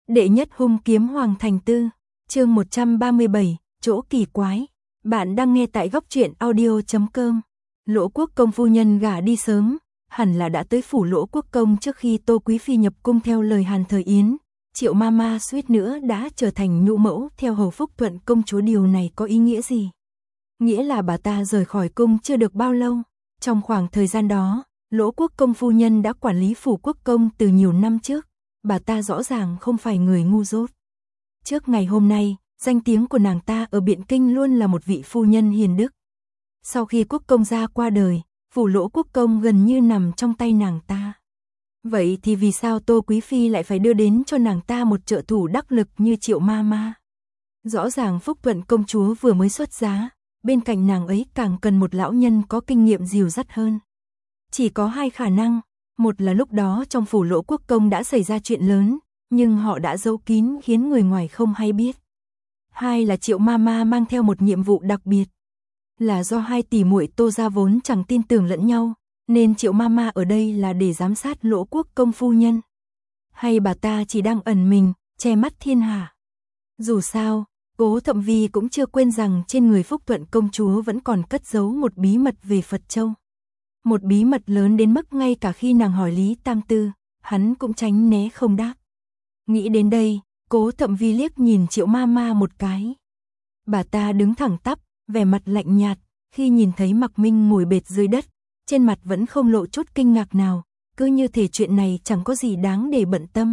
Đệ nhất hung kiếm Hoàng Thành Tư, chương 137, chỗ kỳ quái. Bạn đang nghe tại góc truyện audio.com. Lỗ Quốc Công phu nhân gả đi sớm, hẳn là đã tới phủ Lỗ Quốc Công trước khi Tô Quý Phi nhập cung theo lời Hàn Thời Yến. Triệu Mama suýt nữa đã trở thành nhũ mẫu theo hầu Phúc Thuận công chúa, điều này có ý nghĩa gì? Nghĩa là bà ta rời khỏi cung chưa được bao lâu. Trong khoảng thời gian đó, Lỗ Quốc Công phu nhân đã quản lý phủ Quốc Công từ nhiều năm trước. Bà ta rõ ràng không phải người ngu dốt. Trước ngày hôm nay, danh tiếng của nàng ta ở Biện Kinh luôn là một vị phu nhân hiền đức. Sau khi Quốc Công gia qua đời, phủ Lỗ Quốc Công gần như nằm trong tay nàng ta. Vậy thì vì sao Tô Quý Phi lại phải đưa đến cho nàng ta một trợ thủ đắc lực như Triệu Mama? Rõ ràng Phúc Thuận công chúa vừa mới xuất giá, bên cạnh nàng ấy càng cần một lão nhân có kinh nghiệm dìu dắt hơn. Chỉ có hai khả năng. Một là lúc đó trong phủ Lỗ Quốc Công đã xảy ra chuyện lớn, nhưng họ đã giấu kín khiến người ngoài không hay biết. Hai là Triệu Mama mang theo một nhiệm vụ đặc biệt. Là do hai tỷ muội Tô gia vốn chẳng tin tưởng lẫn nhau, nên Triệu Mama ở đây là để giám sát Lỗ Quốc Công phu nhân. Hay bà ta chỉ đang ẩn mình, che mắt thiên hạ. Dù sao, Cố Thậm Vi cũng chưa quên rằng trên người Phúc Thuận công chúa vẫn còn cất giấu một bí mật về Phật Châu. Một bí mật lớn đến mức ngay cả khi nàng hỏi Lý Tam Tư, hắn cũng tránh né không đáp. Nghĩ đến đây, Cố Thậm Vi liếc nhìn Triệu Mama một cái. Bà ta đứng thẳng tắp, vẻ mặt lạnh nhạt, khi nhìn thấy Mạc Minh ngồi bệt dưới đất, trên mặt vẫn không lộ chút kinh ngạc nào, cứ như thể chuyện này chẳng có gì đáng để bận tâm.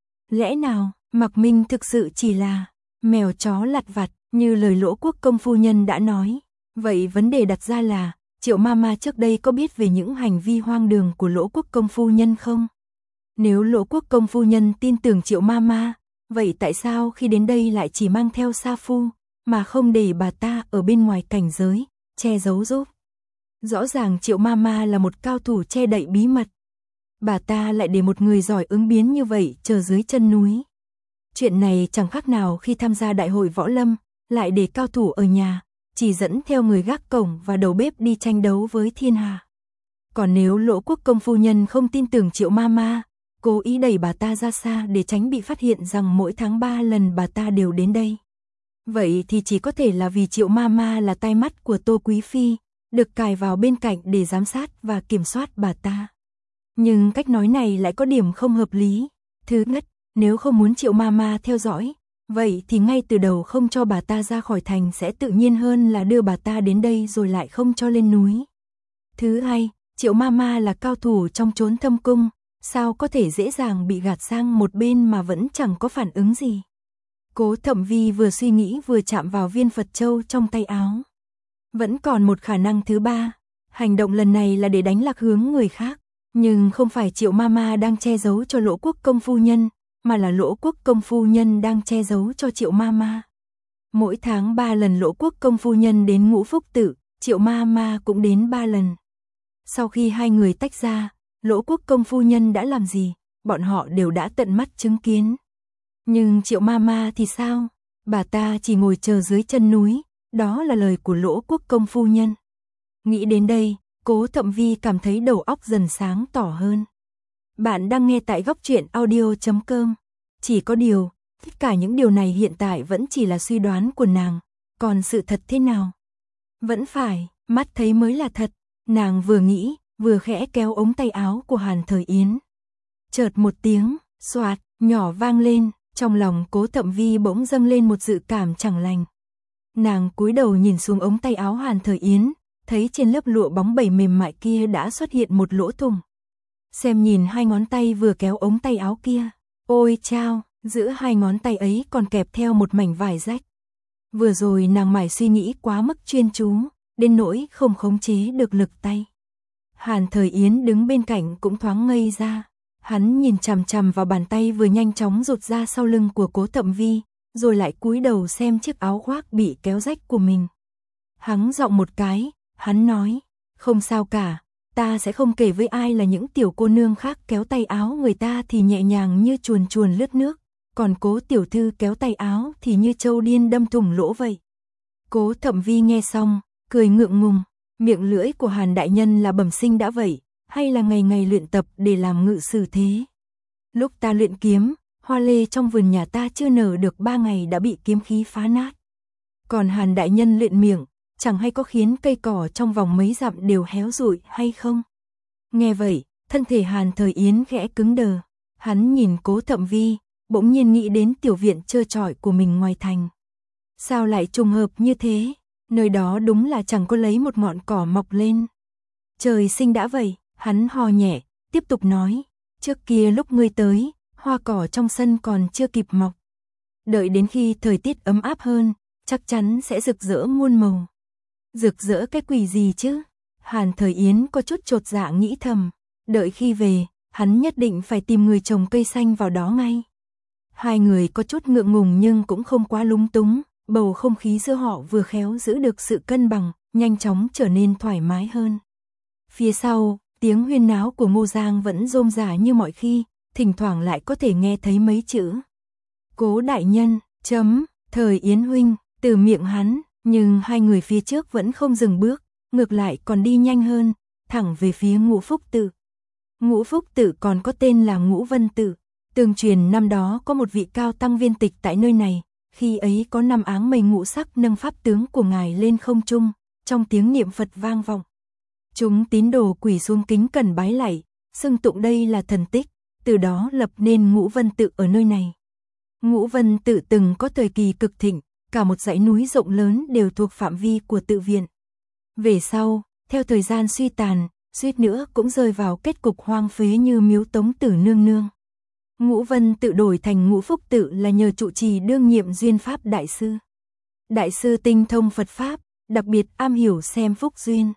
Lẽ nào, Mạc Minh thực sự chỉ là mèo chó lặt vặt, như lời Lỗ Quốc Công phu nhân đã nói. Vậy vấn đề đặt ra là, Triệu Mama trước đây có biết về những hành vi hoang đường của Lỗ Quốc Công phu nhân không? Nếu Lỗ Quốc Công phu nhân tin tưởng Triệu Mama, vậy tại sao khi đến đây lại chỉ mang theo sa phu, mà không để bà ta ở bên ngoài cảnh giới, che giấu giúp? Rõ ràng Triệu Mama là một cao thủ che đậy bí mật. Bà ta lại để một người giỏi ứng biến như vậy chờ dưới chân núi. Chuyện này chẳng khác nào khi tham gia đại hội võ lâm, lại để cao thủ ở nhà, chỉ dẫn theo người gác cổng và đầu bếp đi tranh đấu với thiên hạ. Còn nếu Lỗ Quốc Công phu nhân không tin tưởng Triệu Mama, cố ý đẩy bà ta ra xa để tránh bị phát hiện rằng mỗi tháng 3 lần bà ta đều đến đây. Vậy thì chỉ có thể là vì Triệu Mama là tai mắt của Tô Quý Phi, được cài vào bên cạnh để giám sát và kiểm soát bà ta. Nhưng cách nói này lại có điểm không hợp lý. Thứ nhất, nếu không muốn Triệu Mama theo dõi, vậy thì ngay từ đầu không cho bà ta ra khỏi thành sẽ tự nhiên hơn là đưa bà ta đến đây rồi lại không cho lên núi. Thứ hai, Triệu Mama là cao thủ trong chốn thâm cung, sao có thể dễ dàng bị gạt sang một bên mà vẫn chẳng có phản ứng gì. Cố Thậm Vi vừa suy nghĩ vừa chạm vào viên Phật Châu trong tay áo. Vẫn còn một khả năng thứ ba, hành động lần này là để đánh lạc hướng người khác, nhưng không phải Triệu Mama đang che giấu cho Lỗ Quốc Công phu nhân, mà là Lỗ Quốc Công phu nhân đang che giấu cho Triệu Mama. Mỗi tháng 3 lần Lỗ Quốc Công phu nhân đến Ngũ Phúc Tự, Triệu Mama cũng đến 3 lần. Sau khi hai người tách ra, Lỗ Quốc Công phu nhân đã làm gì, bọn họ đều đã tận mắt chứng kiến. Nhưng Triệu Mama thì sao? Bà ta chỉ ngồi chờ dưới chân núi, đó là lời của Lỗ Quốc Công phu nhân. Nghĩ đến đây, Cố Thậm Vi cảm thấy đầu óc dần sáng tỏ hơn. Bạn đang nghe tại góc truyện audio.com. Chỉ có điều, tất cả những điều này hiện tại vẫn chỉ là suy đoán của nàng, còn sự thật thế nào? Vẫn phải, mắt thấy mới là thật. Nàng vừa nghĩ, vừa khẽ kéo ống tay áo của Hàn Thời Yến. Chợt một tiếng, xoạt, nhỏ vang lên, trong lòng Cố Thậm Vi bỗng dâng lên một dự cảm chẳng lành. Nàng cúi đầu nhìn xuống ống tay áo Hàn Thời Yến, thấy trên lớp lụa bóng bẩy mềm mại kia đã xuất hiện một lỗ thủng. Xem nhìn hai ngón tay vừa kéo ống tay áo kia, ôi chao, giữa hai ngón tay ấy còn kẹp theo một mảnh vải rách. Vừa rồi nàng mải suy nghĩ quá mức chuyên chú, đến nỗi không khống chế được lực tay. Hàn Thời Yến đứng bên cạnh cũng thoáng ngây ra, hắn nhìn chằm chằm vào bàn tay vừa nhanh chóng rụt ra sau lưng của Cố Thậm Vi, rồi lại cúi đầu xem chiếc áo khoác bị kéo rách của mình. Hắng giọng một cái, hắn nói, không sao cả, ta sẽ không kể với ai là những tiểu cô nương khác kéo tay áo người ta thì nhẹ nhàng như chuồn chuồn lướt nước, còn Cố tiểu thư kéo tay áo thì như trâu điên đâm thủng lỗ vậy. Cố Thậm Vi nghe xong, cười ngượng ngùng, miệng lưỡi của Hàn đại nhân là bẩm sinh đã vậy, hay là ngày ngày luyện tập để làm ngự sử thế? Lúc ta luyện kiếm, hoa lê trong vườn nhà ta chưa nở được 3 ngày đã bị kiếm khí phá nát. Còn Hàn đại nhân luyện miệng, chẳng hay có khiến cây cỏ trong vòng mấy dặm đều héo rụi hay không? Nghe vậy, thân thể Hàn Thời Yến khẽ cứng đờ. Hắn nhìn Cố Thậm Vi, bỗng nhiên nghĩ đến tiểu viện trơ trọi của mình ngoài thành. Sao lại trùng hợp như thế? Nơi đó đúng là chẳng có lấy một ngọn cỏ mọc lên. Trời sinh đã vậy, hắn hò nhẹ, tiếp tục nói. Trước kia lúc ngươi tới, hoa cỏ trong sân còn chưa kịp mọc. Đợi đến khi thời tiết ấm áp hơn, chắc chắn sẽ rực rỡ muôn màu. Rực rỡ cái quỷ gì chứ? Hàn Thời Yến có chút chột dạ nghĩ thầm. Đợi khi về, hắn nhất định phải tìm người trồng cây xanh vào đó ngay. Hai người có chút ngượng ngùng nhưng cũng không quá lúng túng. Bầu không khí giữa họ vừa khéo giữ được sự cân bằng, nhanh chóng trở nên thoải mái hơn. Phía sau, tiếng huyên náo của Ngô Giang vẫn rôm rả như mọi khi, thỉnh thoảng lại có thể nghe thấy mấy chữ. Cố đại nhân, Thời Yến huynh, từ miệng hắn, nhưng hai người phía trước vẫn không dừng bước, ngược lại còn đi nhanh hơn, thẳng về phía Ngũ Phúc Tự. Ngũ Phúc Tự còn có tên là Ngũ Vân Tự, tương truyền năm đó có một vị cao tăng viên tịch tại nơi này. Khi ấy có 5 áng mây ngũ sắc nâng pháp tướng của ngài lên không trung, trong tiếng niệm Phật vang vọng. Chúng tín đồ quỳ xuống kính cẩn bái lạy, xưng tụng đây là thần tích, từ đó lập nên Ngũ Vân Tự ở nơi này. Ngũ Vân Tự từng có thời kỳ cực thịnh, cả một dãy núi rộng lớn đều thuộc phạm vi của tự viện. Về sau, theo thời gian suy tàn, suýt nữa cũng rơi vào kết cục hoang phế như miếu Tống Tử Nương Nương. Ngũ Vân Tự đổi thành Ngũ Phúc Tự là nhờ trụ trì đương nhiệm Duyên Pháp Đại Sư. Đại sư tinh thông Phật Pháp, đặc biệt am hiểu xem phúc duyên.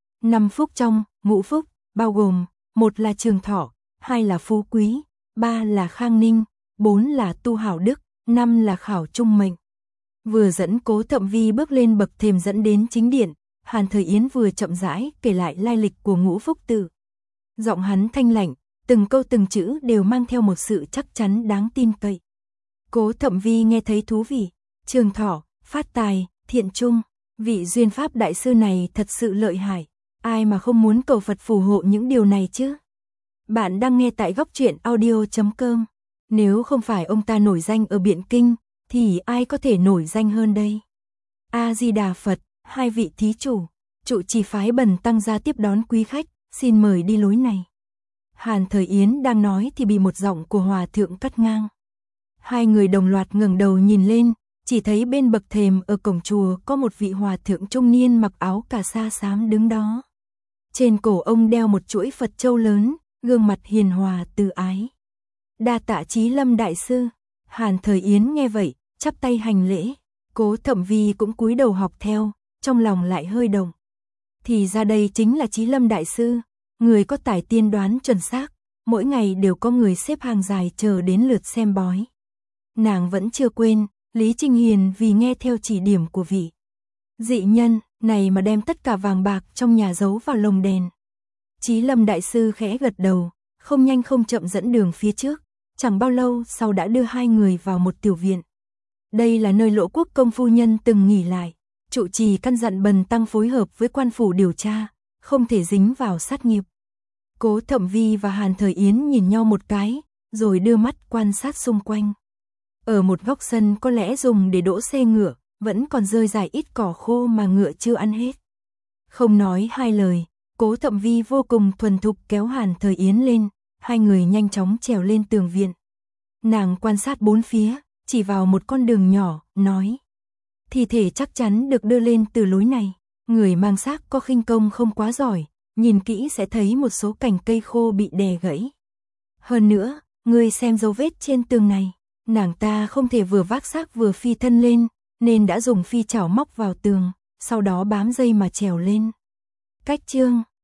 5 phúc trong Ngũ Phúc, bao gồm 1 là trường thọ, 2 là phú quý, 3 là khang ninh, 4 là tu hảo đức, 5 là khảo trung mệnh. Vừa dẫn Cố Thậm Vi bước lên bậc thềm dẫn đến chính điện, Hàn Thời Yến vừa chậm rãi kể lại lai lịch của Ngũ Phúc Tự. Giọng hắn thanh lạnh, từng câu từng chữ đều mang theo một sự chắc chắn đáng tin cậy. Cố Thậm Vi nghe thấy thú vị, trường thọ, phát tài, thiện trung, vị Duyên Pháp Đại Sư này thật sự lợi hại, ai mà không muốn cầu Phật phù hộ những điều này chứ. Bạn đang nghe tại Góc Truyện Audio.com, nếu không phải ông ta nổi danh ở Biện Kinh, thì ai có thể nổi danh hơn đây. A-di-đà Phật, hai vị thí chủ, trụ trì phái Bần tăng gia tiếp đón quý khách, xin mời đi lối này. Hàn Thời Yến đang nói thì bị một giọng của hòa thượng cắt ngang. Hai người đồng loạt ngẩng đầu nhìn lên, chỉ thấy bên bậc thềm ở cổng chùa có một vị hòa thượng trung niên mặc áo cà sa xám đứng đó. Trên cổ ông đeo một chuỗi Phật châu lớn, gương mặt hiền hòa từ ái. Đa tạ Chí Lâm Đại Sư. Hàn Thời Yến nghe vậy, chắp tay hành lễ. Cố Thậm Vi cũng cúi đầu học theo, trong lòng lại hơi động. Thì ra đây chính là Chí Lâm Đại Sư, người có tài tiên đoán chuẩn xác, mỗi ngày đều có người xếp hàng dài chờ đến lượt xem bói. Nàng vẫn chưa quên, Lý Trinh Hiền vì nghe theo chỉ điểm của vị dị nhân này mà đem tất cả vàng bạc trong nhà giấu vào lồng đèn. Chí Lâm Đại Sư khẽ gật đầu, không nhanh không chậm dẫn đường phía trước, chẳng bao lâu sau đã đưa hai người vào một tiểu viện. Đây là nơi Lỗ Quốc công phu nhân từng nghỉ lại, trụ trì căn dặn Bần tăng phối hợp với quan phủ điều tra, không thể dính vào sát nghiệp. Cố Thậm Vi và Hàn Thời Yến nhìn nhau một cái, rồi đưa mắt quan sát xung quanh. Ở một góc sân có lẽ dùng để đỗ xe ngựa, vẫn còn rơi rải ít cỏ khô mà ngựa chưa ăn hết. Không nói hai lời, Cố Thậm Vi vô cùng thuần thục kéo Hàn Thời Yến lên, hai người nhanh chóng trèo lên tường viện. Nàng quan sát bốn phía, chỉ vào một con đường nhỏ, nói: thi thể chắc chắn được đưa lên từ lối này, người mang xác có khinh công không quá giỏi, nhìn kỹ sẽ thấy một số cành cây khô bị đè gãy. Hơn nữa, ngươi xem dấu vết trên tường này, nàng ta không thể vừa vác xác vừa phi thân lên, nên đã dùng phi chảo móc vào tường, sau đó bám dây mà trèo lên. Cách chương